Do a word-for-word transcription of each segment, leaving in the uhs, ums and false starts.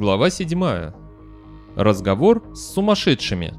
Глава седьмая. Разговор с сумасшедшими.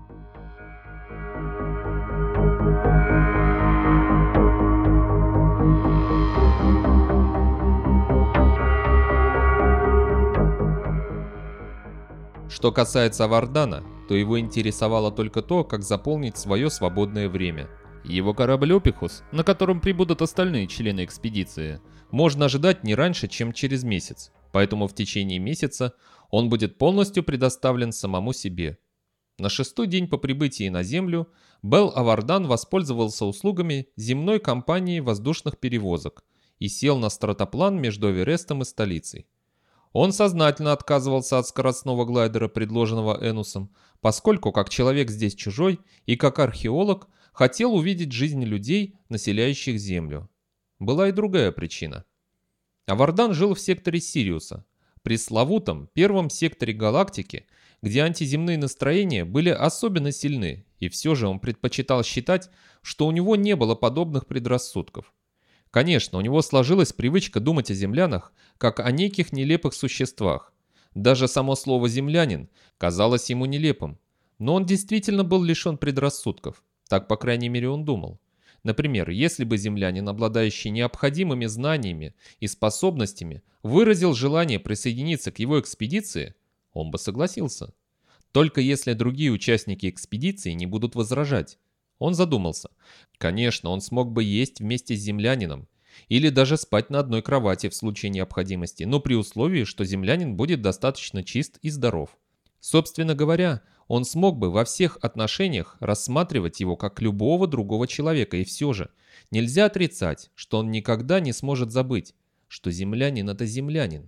Что касается Вардана, то его интересовало только то, как заполнить свое свободное время. Его корабль «Опихус», на котором прибудут остальные члены экспедиции, можно ожидать не раньше, чем через месяц, поэтому в течение месяца он будет полностью предоставлен самому себе. На шестой день по прибытии на Землю Белл Авардан воспользовался услугами земной компании воздушных перевозок и сел на стратоплан между Эверестом и столицей. Он сознательно отказывался от скоростного глайдера, предложенного Энусом, поскольку как человек здесь чужой и как археолог хотел увидеть жизнь людей, населяющих Землю. Была и другая причина. Авардан жил в секторе Сириуса, пресловутом первом секторе галактики, где антиземные настроения были особенно сильны, и все же он предпочитал считать, что у него не было подобных предрассудков. Конечно, у него сложилась привычка думать о землянах, как о неких нелепых существах. Даже само слово «землянин» казалось ему нелепым, но он действительно был лишен предрассудков, так, по крайней мере, он думал. Например, если бы землянин, обладающий необходимыми знаниями и способностями, выразил желание присоединиться к его экспедиции, он бы согласился. Только если другие участники экспедиции не будут возражать. Он задумался. Конечно, он смог бы есть вместе с землянином или даже спать на одной кровати в случае необходимости, но при условии, что землянин будет достаточно чист и здоров. Собственно говоря, он смог бы во всех отношениях рассматривать его как любого другого человека, и все же нельзя отрицать, что он никогда не сможет забыть, что землянин — это землянин.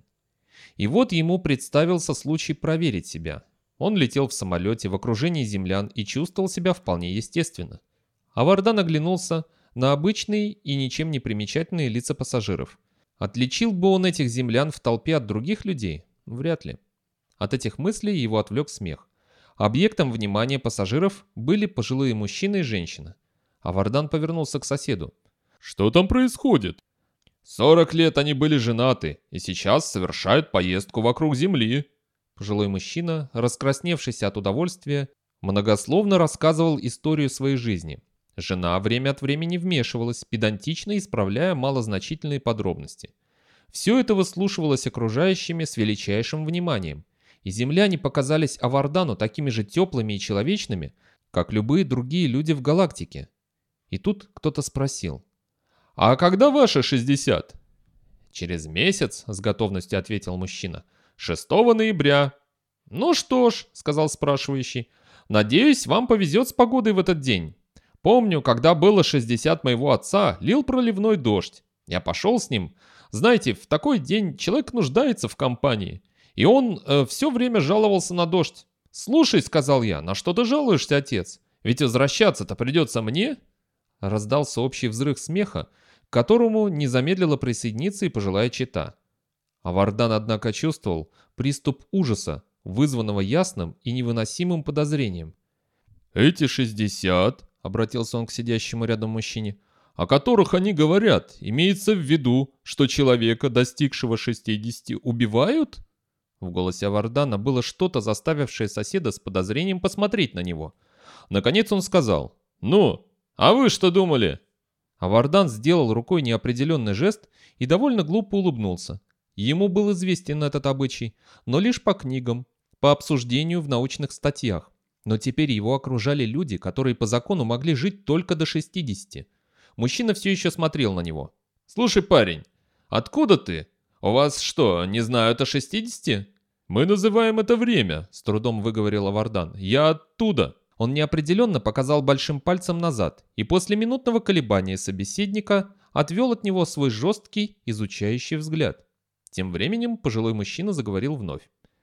И вот ему представился случай проверить себя. Он летел в самолете в окружении землян и чувствовал себя вполне естественно. Авардан оглянулся на обычные и ничем не примечательные лица пассажиров. Отличил бы он этих землян в толпе от других людей? Вряд ли. От этих мыслей его отвлек смех. Объектом внимания пассажиров были пожилые мужчина и женщина. Авардан повернулся к соседу. «Что там происходит?» «Сорок лет они были женаты и сейчас совершают поездку вокруг Земли». Пожилой мужчина, раскрасневшийся от удовольствия, многословно рассказывал историю своей жизни. Жена время от времени вмешивалась, педантично исправляя малозначительные подробности. Все это выслушивалось окружающими с величайшим вниманием, и земляне показались Авардану такими же теплыми и человечными, как любые другие люди в галактике. И тут кто-то спросил: «А когда ваши шестьдесят?» «Через месяц», — с готовностью ответил мужчина. шестого ноября. «Ну что ж», — сказал спрашивающий, — «надеюсь, вам повезет с погодой в этот день. Помню, когда было шестьдесят моего отца, лил проливной дождь. Я пошел с ним. Знаете, в такой день человек нуждается в компании. И он э, все время жаловался на дождь. «Слушай», — сказал я, — «на что ты жалуешься, отец? Ведь возвращаться-то придется мне». Раздался общий взрыв смеха, к которому не замедлила присоединиться и пожилая чета. Авардан, однако, чувствовал приступ ужаса, вызванного ясным и невыносимым подозрением. «Эти шестьдесят», — обратился он к сидящему рядом мужчине, — «о которых они говорят, имеется в виду, что человека, достигшего шестидесяти, убивают?» В голосе Авардана было что-то, заставившее соседа с подозрением посмотреть на него. Наконец он сказал: «Ну, а вы что думали?» Авардан сделал рукой неопределенный жест и довольно глупо улыбнулся. Ему был известен этот обычай, но лишь по книгам, по обсуждению в научных статьях. Но теперь его окружали люди, которые по закону могли жить только до шестидесяти. Мужчина все еще смотрел на него. «Слушай, парень, откуда ты? У вас что, не знают о шестидесяти?» «Мы называем это время», — с трудом выговорил Авардан. «Я оттуда». Он неопределенно показал большим пальцем назад и после минутного колебания собеседника отвел от него свой жесткий, изучающий взгляд. Тем временем пожилой мужчина заговорил вновь.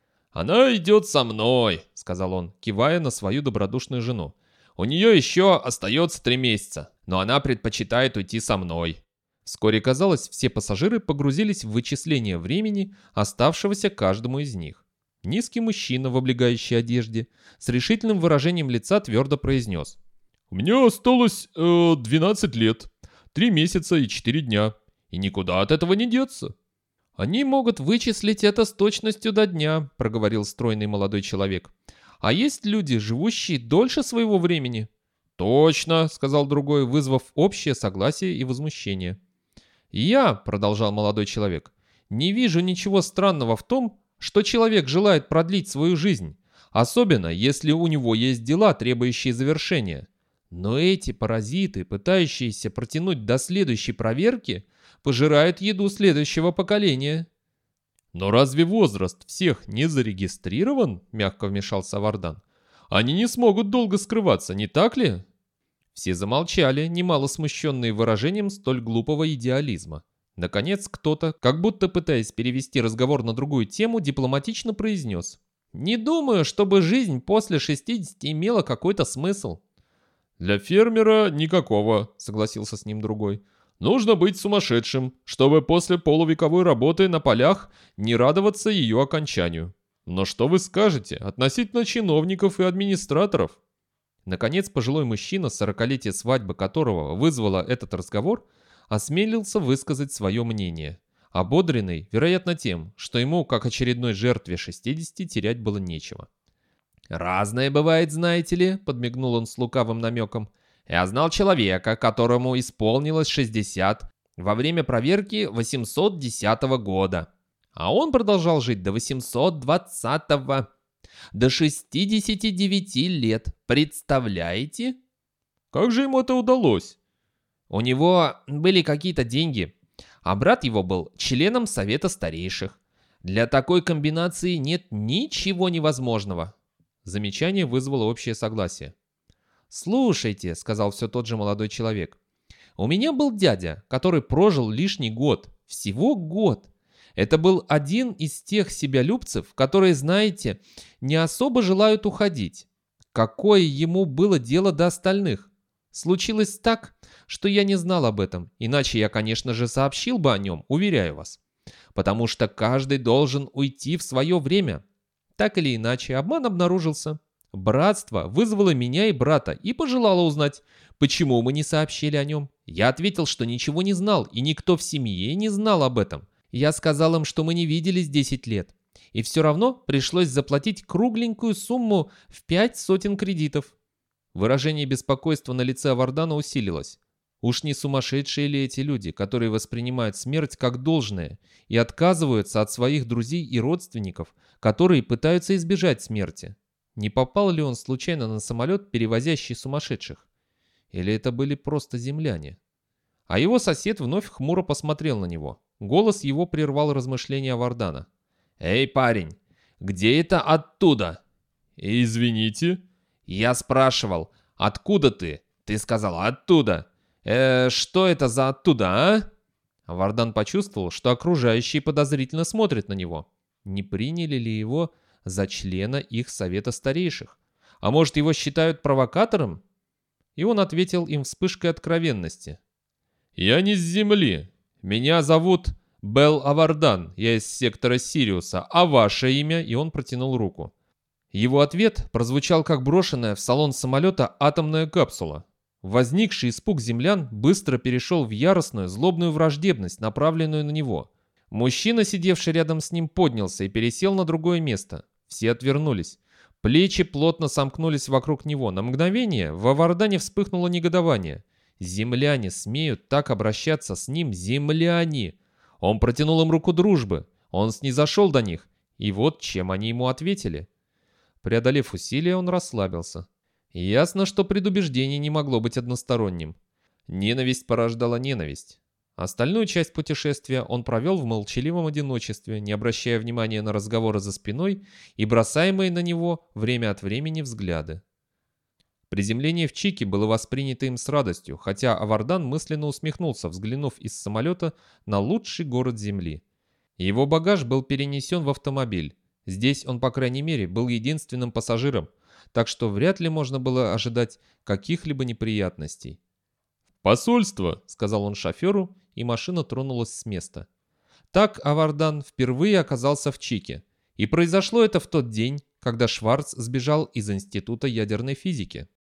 «Она идет со мной», — сказал он, кивая на свою добродушную жену. «У нее еще остается три месяца, но она предпочитает уйти со мной». Вскоре, казалось, все пассажиры погрузились в вычисление времени, оставшегося каждому из них. Низкий мужчина в облегающей одежде с решительным выражением лица твердо произнес: «У меня осталось э, двенадцать лет, три месяца и четыре дня, и никуда от этого не деться». «Они могут вычислить это с точностью до дня», — проговорил стройный молодой человек. «А есть люди, живущие дольше своего времени?» «Точно», — сказал другой, вызвав общее согласие и возмущение. «Я», — продолжал молодой человек, — «не вижу ничего странного в том, что человек желает продлить свою жизнь, особенно если у него есть дела, требующие завершения. Но эти паразиты, пытающиеся протянуть до следующей проверки, пожирают еду следующего поколения». «Но разве возраст всех не зарегистрирован?» — мягко вмешался Вардан. «Они не смогут долго скрываться, не так ли?» Все замолчали, немало смущенные выражением столь глупого идеализма. Наконец кто-то, как будто пытаясь перевести разговор на другую тему, дипломатично произнес: «Не думаю, чтобы жизнь после шестидесяти имела какой-то смысл». «Для фермера никакого», — согласился с ним другой. «Нужно быть сумасшедшим, чтобы после полувековой работы на полях не радоваться ее окончанию. Но что вы скажете относительно чиновников и администраторов?» Наконец пожилой мужчина, сорокалетие свадьбы которого вызвало этот разговор, осмелился высказать свое мнение, ободренный, вероятно, тем, что ему, как очередной жертве шестидесяти, терять было нечего. «Разное бывает, знаете ли», — подмигнул он с лукавым намеком. «Я знал человека, которому исполнилось шестьдесят во время проверки восемьсот десятого года, а он продолжал жить до восемьсот двадцатого. До шестидесяти девяти лет. Представляете?» «Как же ему это удалось?» «У него были какие-то деньги, а брат его был членом Совета Старейших. Для такой комбинации нет ничего невозможного». Замечание вызвало общее согласие. «Слушайте», — сказал все тот же молодой человек, — «у меня был дядя, который прожил лишний год, всего год. Это был один из тех себялюбцев, которые, знаете, не особо желают уходить. Какое ему было дело до остальных? Случилось так, что я не знал об этом, иначе я, конечно же, сообщил бы о нем, уверяю вас. Потому что каждый должен уйти в свое время. Так или иначе, обман обнаружился. Братство вызвало меня и брата и пожелало узнать, почему мы не сообщили о нем. Я ответил, что ничего не знал, и никто в семье не знал об этом. Я сказал им, что мы не виделись десять лет, и все равно пришлось заплатить кругленькую сумму в пять сотен кредитов». Выражение беспокойства на лице Вардана усилилось. Уж не сумасшедшие ли эти люди, которые воспринимают смерть как должное и отказываются от своих друзей и родственников, которые пытаются избежать смерти? Не попал ли он случайно на самолет, перевозящий сумасшедших? Или это были просто земляне? А его сосед вновь хмуро посмотрел на него. Голос его прервал размышления Вардана. «Эй, парень, где это оттуда?» «Извините?» «Я спрашивал, откуда ты?» «Ты сказал, оттуда». «Э, что это за оттуда, а?» Вардан почувствовал, что окружающие подозрительно смотрят на него. Не приняли ли его за члена их совета старейших? А может, его считают провокатором? И он ответил им вспышкой откровенности. «Я не с земли. Меня зовут Бел Авардан. Я из сектора Сириуса. А ваше имя?» И он протянул руку. Его ответ прозвучал как брошенная в салон самолета атомная капсула. Возникший испуг землян быстро перешел в яростную, злобную враждебность, направленную на него. Мужчина, сидевший рядом с ним, поднялся и пересел на другое место. Все отвернулись. Плечи плотно сомкнулись вокруг него. На мгновение в Авардане вспыхнуло негодование. Земляне смеют так обращаться с ним, земляне! Он протянул им руку дружбы. Он снизошел до них. И вот чем они ему ответили. Преодолев усилия, он расслабился. Ясно, что предубеждение не могло быть односторонним. Ненависть порождала ненависть. Остальную часть путешествия он провел в молчаливом одиночестве, не обращая внимания на разговоры за спиной и бросаемые на него время от времени взгляды. Приземление в Чике было воспринято им с радостью, хотя Авардан мысленно усмехнулся, взглянув из самолета на лучший город Земли. Его багаж был перенесен в автомобиль. Здесь он, по крайней мере, был единственным пассажиром, так что вряд ли можно было ожидать каких-либо неприятностей. «Посольство», — сказал он шоферу, и машина тронулась с места. Так Авардан впервые оказался в Чике, и произошло это в тот день, когда Шварц сбежал из Института ядерной физики.